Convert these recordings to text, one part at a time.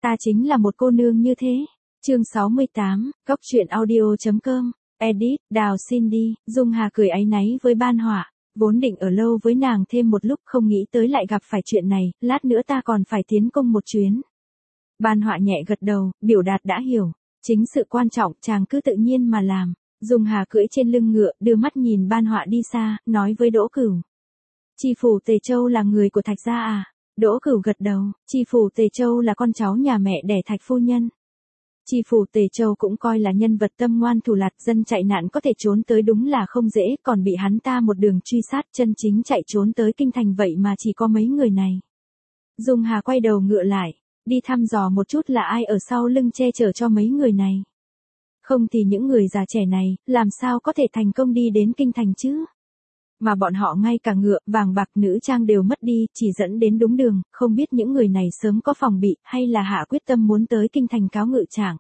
Ta chính là một cô nương như thế. Chương 68, Góc truyện audio.com, edit, Đào Cindy, Dung Hà cười áy náy với Ban Họa, vốn định ở lâu với nàng thêm một lúc không nghĩ tới lại gặp phải chuyện này, lát nữa ta còn phải tiến công một chuyến. Ban Họa nhẹ gật đầu, biểu đạt đã hiểu, chính sự quan trọng chàng cứ tự nhiên mà làm. Dung Hà cưỡi trên lưng ngựa, đưa mắt nhìn Ban Họa đi xa, nói với Đỗ Cửu. Tri phủ Tề Châu là người của Thạch gia à? Đỗ Cửu gật đầu, Tri phủ Tề Châu là con cháu nhà mẹ đẻ Thạch phu nhân. Tri phủ Tề Châu cũng coi là nhân vật tâm ngoan thủ lạt, dân chạy nạn có thể trốn tới đúng là không dễ, còn bị hắn ta một đường truy sát, chân chính chạy trốn tới kinh thành vậy mà chỉ có mấy người này. Dung Hà quay đầu ngựa lại, đi thăm dò một chút là ai ở sau lưng che chở cho mấy người này. Không thì những người già trẻ này, làm sao có thể thành công đi đến kinh thành chứ? Mà bọn họ ngay cả ngựa, vàng bạc nữ trang đều mất đi, chỉ dẫn đến đúng đường, không biết những người này sớm có phòng bị, hay là hạ quyết tâm muốn tới kinh thành cáo ngự trạng.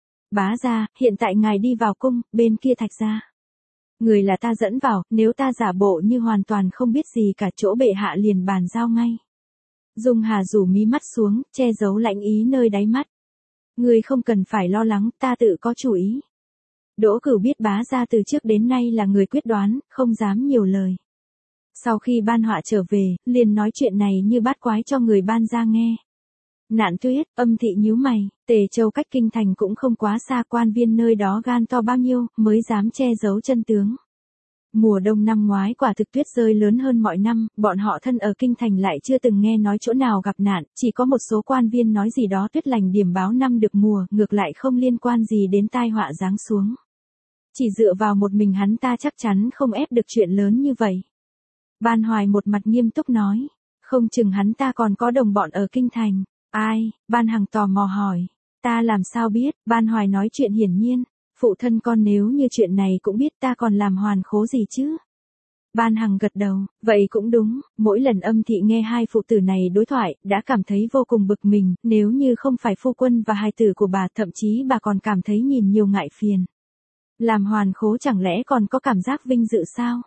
Bá gia, hiện tại ngài đi vào cung, bên kia Thạch gia. Người là ta dẫn vào, nếu ta giả bộ như hoàn toàn không biết gì cả, chỗ bệ hạ liền bàn giao ngay. Dung Hà rủ mí mắt xuống, che giấu lạnh ý nơi đáy mắt. Người không cần phải lo lắng, ta tự có chủ ý. Đỗ Cửu biết Bá gia từ trước đến nay là người quyết đoán, không dám nhiều lời. Sau khi Ban Họa trở về, liền nói chuyện này như bát quái cho người Ban gia nghe. Nạn Tuyết, Âm Thị nhíu mày, Tề Châu cách kinh thành cũng không quá xa, quan viên nơi đó gan to bao nhiêu, mới dám che giấu chân tướng. Mùa đông năm ngoái quả thực tuyết rơi lớn hơn mọi năm, bọn họ thân ở kinh thành lại chưa từng nghe nói chỗ nào gặp nạn, chỉ có một số quan viên nói gì đó tuyết lành điểm báo năm được mùa, ngược lại không liên quan gì đến tai họa giáng xuống. Chỉ dựa vào một mình hắn ta chắc chắn không ép được chuyện lớn như vậy. Ban Hoài một mặt nghiêm túc nói, không chừng hắn ta còn có đồng bọn ở kinh thành. Ai? Ban Hằng tò mò hỏi. Ta làm sao biết? Ban Hoài nói chuyện hiển nhiên. Phụ thân con nếu như chuyện này cũng biết, ta còn làm hoàn khố gì chứ? Ban Hằng gật đầu, vậy cũng đúng, mỗi lần Âm Thị nghe hai phụ tử này đối thoại, đã cảm thấy vô cùng bực mình, nếu như không phải phu quân và hài tử của bà, thậm chí bà còn cảm thấy nhìn nhiều ngại phiền. Làm hoàn khố chẳng lẽ còn có cảm giác vinh dự sao?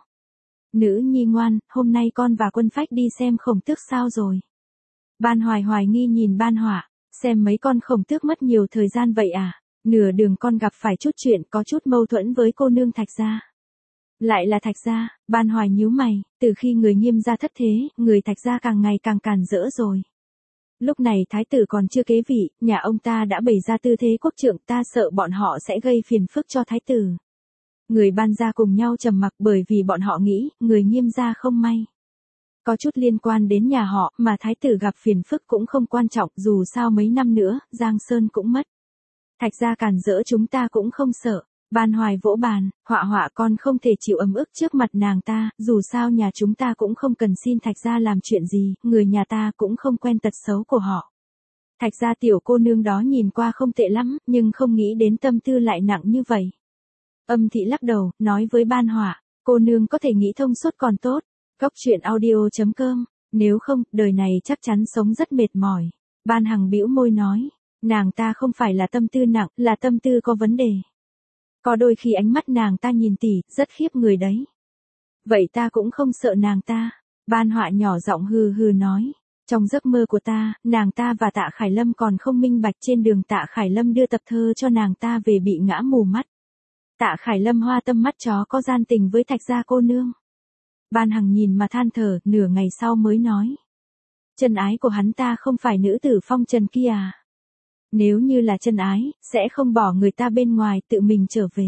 Nữ nhi ngoan, hôm nay con và Quân Phách đi xem Khổng Tước sao rồi? Ban Hoài hoài nghi nhìn Ban Họa, xem mấy con Khổng Tước mất nhiều thời gian vậy à? Nửa đường con gặp phải chút chuyện, có chút mâu thuẫn với cô nương Thạch gia. Lại là Thạch gia? Ban Hoài nhíu mày, từ khi người Nghiêm gia thất thế, người Thạch gia càng ngày càng càn rỡ rồi. Lúc này thái tử còn chưa kế vị, nhà ông ta đã bày ra tư thế quốc trượng, ta sợ bọn họ sẽ gây phiền phức cho thái tử. Người Ban gia cùng nhau trầm mặc, bởi vì bọn họ nghĩ, người Nghiêm gia không may. Có chút liên quan đến nhà họ, mà thái tử gặp phiền phức cũng không quan trọng, dù sao mấy năm nữa, Giang Sơn cũng mất. Thạch gia càn rỡ chúng ta cũng không sợ. Ban Hoài vỗ bàn, Họa con không thể chịu ấm ức trước mặt nàng ta, dù sao nhà chúng ta cũng không cần xin Thạch gia làm chuyện gì, người nhà ta cũng không quen tật xấu của họ. Thạch gia tiểu cô nương đó nhìn qua không tệ lắm, nhưng không nghĩ đến tâm tư lại nặng như vậy. Âm Thị lắc đầu, nói với Ban Họa, cô nương có thể nghĩ thông suốt còn tốt. Góc truyện audio.com, nếu không, đời này chắc chắn sống rất mệt mỏi. Ban Hằng bĩu môi nói, nàng ta không phải là tâm tư nặng, là tâm tư có vấn đề. Có đôi khi ánh mắt nàng ta nhìn tỉ, rất khiếp người đấy. Vậy ta cũng không sợ nàng ta. Ban Họa nhỏ giọng hừ hừ nói, trong giấc mơ của ta, nàng ta và Tạ Khải Lâm còn không minh bạch, trên đường Tạ Khải Lâm đưa tập thơ cho nàng ta về bị ngã mù mắt. Tạ Khải Lâm hoa tâm mắt chó có gian tình với Thạch gia cô nương. Ban Hằng nhìn mà than thở, nửa ngày sau mới nói. Chân ái của hắn ta không phải nữ tử phong trần kia à? Nếu như là chân ái, sẽ không bỏ người ta bên ngoài, tự mình trở về.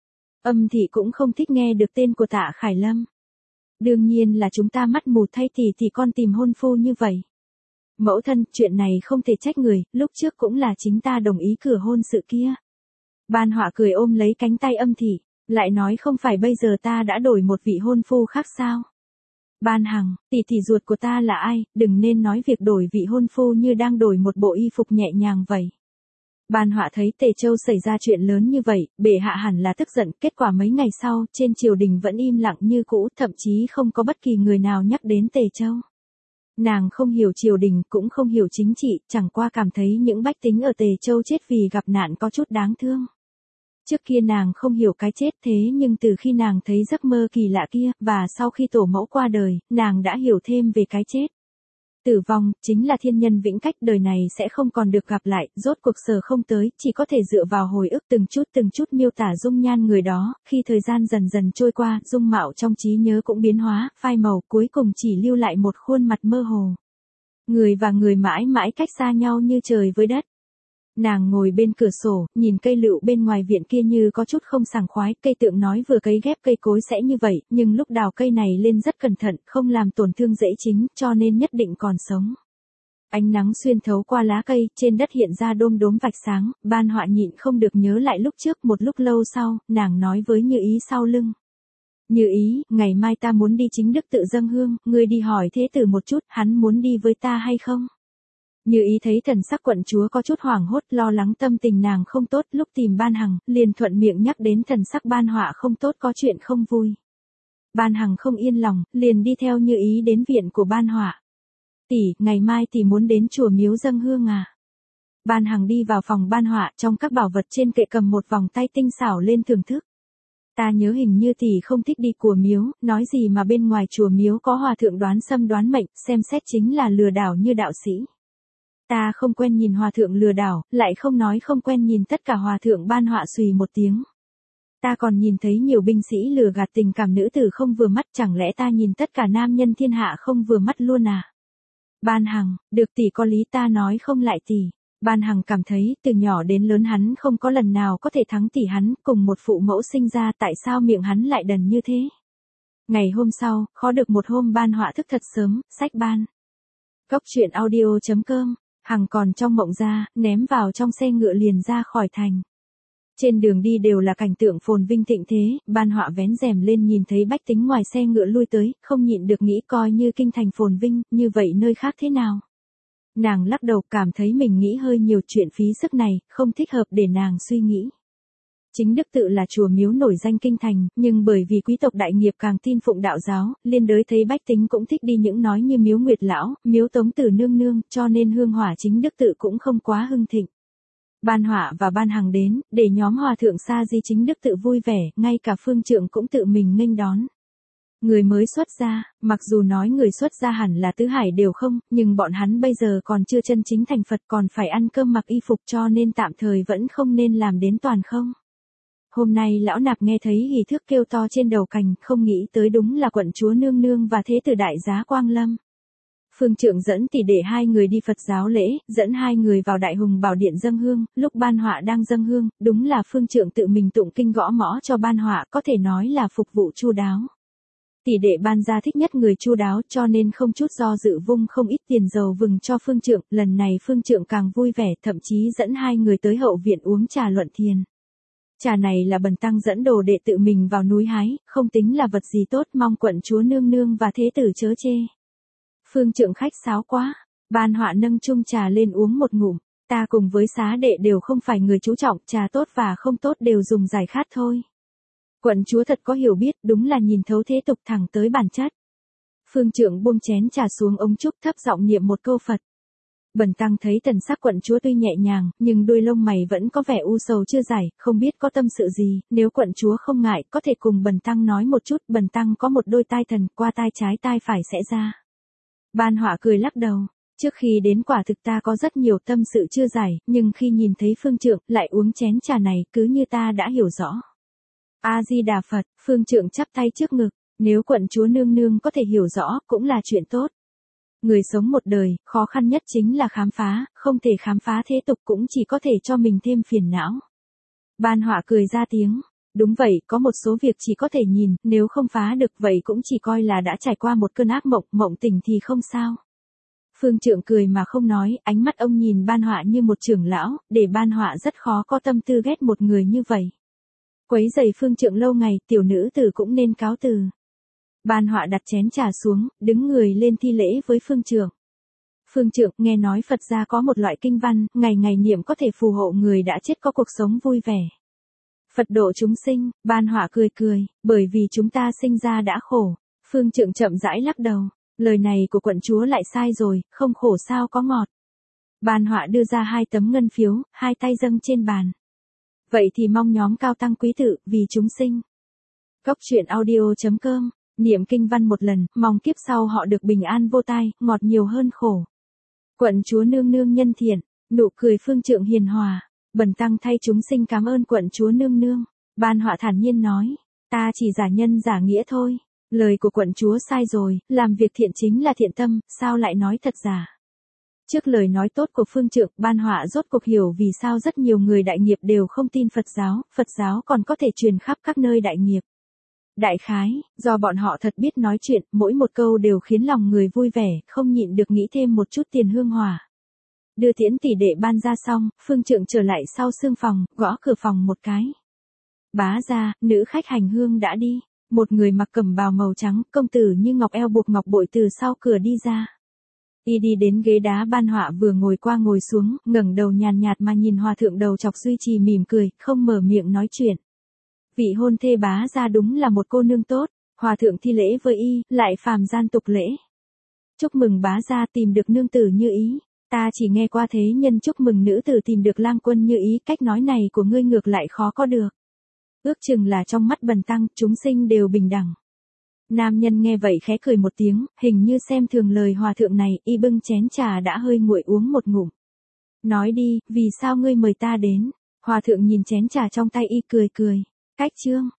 Âm Thị cũng không thích nghe được tên của Tạ Khải Lâm. Đương nhiên là chúng ta mắt mù thay thì con tìm hôn phu như vậy. Mẫu thân, chuyện này không thể trách người, lúc trước cũng là chính ta đồng ý cửa hôn sự kia. Ban Họa cười ôm lấy cánh tay Âm Thị, lại nói không phải bây giờ ta đã đổi một vị hôn phu khác sao? Ban Hằng, tỷ ruột của ta là ai, đừng nên nói việc đổi vị hôn phu như đang đổi một bộ y phục nhẹ nhàng vậy. Ban Họa thấy Tề Châu xảy ra chuyện lớn như vậy, bệ hạ hẳn là tức giận, kết quả mấy ngày sau, trên triều đình vẫn im lặng như cũ, thậm chí không có bất kỳ người nào nhắc đến Tề Châu. Nàng không hiểu triều đình, cũng không hiểu chính trị, chẳng qua cảm thấy những bách tính ở Tề Châu chết vì gặp nạn có chút đáng thương. Trước kia nàng không hiểu cái chết, thế nhưng từ khi nàng thấy giấc mơ kỳ lạ kia, và sau khi tổ mẫu qua đời, nàng đã hiểu thêm về cái chết. Tử vong, chính là thiên nhân vĩnh cách, đời này sẽ không còn được gặp lại, rốt cuộc sở không tới, chỉ có thể dựa vào hồi ức từng chút miêu tả dung nhan người đó, khi thời gian dần dần trôi qua, dung mạo trong trí nhớ cũng biến hóa, phai màu, cuối cùng chỉ lưu lại một khuôn mặt mơ hồ. Người và người mãi mãi cách xa nhau như trời với đất. Nàng ngồi bên cửa sổ, nhìn cây lựu bên ngoài viện kia như có chút không sảng khoái, cây tượng nói vừa cấy ghép cây cối sẽ như vậy, nhưng lúc đào cây này lên rất cẩn thận, không làm tổn thương rễ chính, cho nên nhất định còn sống. Ánh nắng xuyên thấu qua lá cây, trên đất hiện ra đom đóm vạch sáng, Ban Họa nhịn không được nhớ lại lúc trước, một lúc lâu sau, nàng nói với Như Ý sau lưng. Như Ý, ngày mai ta muốn đi Chính Đức tự dâng hương, ngươi đi hỏi Thế Tử một chút, hắn muốn đi với ta hay không? Như Ý thấy thần sắc quận chúa có chút hoảng hốt, lo lắng tâm tình nàng không tốt, lúc tìm Ban Hằng, liền thuận miệng nhắc đến thần sắc Ban Họa không tốt, có chuyện không vui. Ban Hằng không yên lòng, liền đi theo Như Ý đến viện của Ban Họa. Tỷ, ngày mai tỷ muốn đến chùa miếu dâng hương à? Ban Hằng đi vào phòng Ban Họa, trong các bảo vật trên kệ cầm một vòng tay tinh xảo lên thưởng thức. Ta nhớ hình như tỷ không thích đi chùa miếu, nói gì mà bên ngoài chùa miếu có hòa thượng đoán xâm đoán mệnh, xem xét chính là lừa đảo như đạo sĩ. Ta không quen nhìn hòa thượng lừa đảo, lại không nói không quen nhìn tất cả hòa thượng. Ban Họa xùy một tiếng. Ta còn nhìn thấy nhiều binh sĩ lừa gạt tình cảm nữ tử không vừa mắt, chẳng lẽ ta nhìn tất cả nam nhân thiên hạ không vừa mắt luôn à? Ban Hằng, được tỷ có lý, ta nói không lại tỷ. Ban Hằng cảm thấy từ nhỏ đến lớn hắn không có lần nào có thể thắng tỷ hắn, cùng một phụ mẫu sinh ra, tại sao miệng hắn lại đần như thế? Ngày hôm sau, khó được một hôm Ban Họa thức thật sớm, sách ban. Góc truyện audio.com, Hằng còn trong mộng ra, ném vào trong xe ngựa liền ra khỏi thành. Trên đường đi đều là cảnh tượng phồn vinh thịnh thế, Ban Họa vén rèm lên nhìn thấy bách tính ngoài xe ngựa lui tới, không nhịn được nghĩ coi như kinh thành phồn vinh, như vậy nơi khác thế nào. Nàng lắc đầu cảm thấy mình nghĩ hơi nhiều, chuyện phí sức này, không thích hợp để nàng suy nghĩ. Chính Đức tự là chùa miếu nổi danh kinh thành, nhưng bởi vì quý tộc đại nghiệp càng tin phụng đạo giáo, liên đới thấy bách tính cũng thích đi những nói như miếu Nguyệt Lão, miếu Tống Tử Nương Nương, cho nên hương hỏa Chính Đức tự cũng không quá hưng thịnh. Ban Họa và Ban Hằng đến, để nhóm hòa thượng sa di Chính Đức tự vui vẻ, ngay cả phương trượng cũng tự mình nghênh đón. Người mới xuất gia, mặc dù nói người xuất gia hẳn là tứ hải đều không, nhưng bọn hắn bây giờ còn chưa chân chính thành Phật, còn phải ăn cơm mặc y phục, cho nên tạm thời vẫn không nên làm đến toàn không. Hôm nay lão nạp nghe thấy hỉ thước kêu to trên đầu cành, không nghĩ tới đúng là quận chúa nương nương và thế tử đại giá Quang Lâm. Phương trượng dẫn tỷ đệ hai người đi Phật giáo lễ, dẫn hai người vào Đại Hùng Bảo Điện dâng hương, lúc Ban Họa đang dâng hương, đúng là phương trượng tự mình tụng kinh gõ mõ cho Ban Họa, có thể nói là phục vụ chu đáo. Tỷ đệ Ban gia thích nhất người chu đáo, cho nên không chút do dự vung không ít tiền dầu vừng cho phương trượng, lần này phương trượng càng vui vẻ, thậm chí dẫn hai người tới hậu viện uống trà luận thiền. Trà này là bần tăng dẫn đồ đệ tự mình vào núi hái, không tính là vật gì tốt, mong quận chúa nương nương và thế tử chớ chê. Phương trượng khách sáo quá, Ban Họa nâng chung trà lên uống một ngụm, ta cùng với xá đệ đều không phải người chú trọng, trà tốt và không tốt đều dùng giải khát thôi. Quận chúa thật có hiểu biết, đúng là nhìn thấu thế tục thẳng tới bản chất. Phương trượng buông chén trà xuống ống trúc, thấp giọng niệm một câu Phật. Bần tăng thấy thần sắc quận chúa tuy nhẹ nhàng, nhưng đuôi lông mày vẫn có vẻ u sầu chưa giải, không biết có tâm sự gì, nếu quận chúa không ngại, có thể cùng bần tăng nói một chút, bần tăng có một đôi tai thần, qua tai trái tai phải sẽ ra. Ban Họa cười lắc đầu, trước khi đến quả thực ta có rất nhiều tâm sự chưa giải, nhưng khi nhìn thấy phương trượng, lại uống chén trà này, cứ như ta đã hiểu rõ. A-di-đà Phật, phương trượng chắp tay trước ngực, nếu quận chúa nương nương có thể hiểu rõ, cũng là chuyện tốt. Người sống một đời, khó khăn nhất chính là khám phá, không thể khám phá thế tục cũng chỉ có thể cho mình thêm phiền não. Ban Họa cười ra tiếng, đúng vậy, có một số việc chỉ có thể nhìn, nếu không phá được vậy cũng chỉ coi là đã trải qua một cơn ác mộng, mộng tỉnh thì không sao. Phương trượng cười mà không nói, ánh mắt ông nhìn Ban Họa như một trưởng lão, để Ban Họa rất khó có tâm tư ghét một người như vậy. Quấy rầy phương trượng lâu ngày, tiểu nữ tử cũng nên cáo từ. Ban Họa đặt chén trà xuống, đứng người lên thi lễ với phương trượng. Phương trượng, nghe nói Phật gia có một loại kinh văn, ngày ngày niệm có thể phù hộ người đã chết có cuộc sống vui vẻ. Phật độ chúng sinh, Ban Họa cười cười, bởi vì chúng ta sinh ra đã khổ. Phương trượng chậm rãi lắc đầu, lời này của quận chúa lại sai rồi, không khổ sao có ngọt. Ban Họa đưa ra 2 tấm ngân phiếu, 2 tay dâng trên bàn. Vậy thì mong nhóm cao tăng quý tự, vì chúng sinh. Góc truyện audio.com Niệm kinh văn một lần, mong kiếp sau họ được bình an vô tai, ngọt nhiều hơn khổ. Quận chúa nương nương nhân thiện, nụ cười phương trượng hiền hòa. Bần tăng thay chúng sinh cảm ơn quận chúa nương nương. Ban Họa thản nhiên nói, ta chỉ giả nhân giả nghĩa thôi. Lời của quận chúa sai rồi, làm việc thiện chính là thiện tâm, sao lại nói thật giả. Trước lời nói tốt của phương trượng, Ban Họa rốt cuộc hiểu vì sao rất nhiều người đại nghiệp đều không tin Phật giáo còn có thể truyền khắp các nơi đại nghiệp. Đại khái, do bọn họ thật biết nói chuyện, mỗi một câu đều khiến lòng người vui vẻ, không nhịn được nghĩ thêm một chút tiền hương hỏa. Đưa tiễn tỷ đệ ban ra xong, phương trượng trở lại sau sương phòng, gõ cửa phòng một cái. Bá gia, nữ khách hành hương đã đi. Một người mặc cẩm bào màu trắng, công tử như ngọc eo buộc ngọc bội từ sau cửa đi ra. Y đi đến ghế đá Ban Họa vừa ngồi qua ngồi xuống, ngẩng đầu nhàn nhạt mà nhìn hòa thượng đầu chọc duy trì mỉm cười, không mở miệng nói chuyện. Vị hôn thê bá gia đúng là một cô nương tốt, hòa thượng thi lễ với y, lại phàm gian tục lễ. Chúc mừng bá gia tìm được nương tử như ý, ta chỉ nghe qua thế nhân chúc mừng nữ tử tìm được lang quân như ý, cách nói này của ngươi ngược lại khó có được. Ước chừng là trong mắt bần tăng, chúng sinh đều bình đẳng. Nam nhân nghe vậy khẽ cười một tiếng, hình như xem thường lời hòa thượng này, y bưng chén trà đã hơi nguội uống một ngụm. Nói đi, vì sao ngươi mời ta đến? Hòa thượng nhìn chén trà trong tay y cười cười. Cách chương.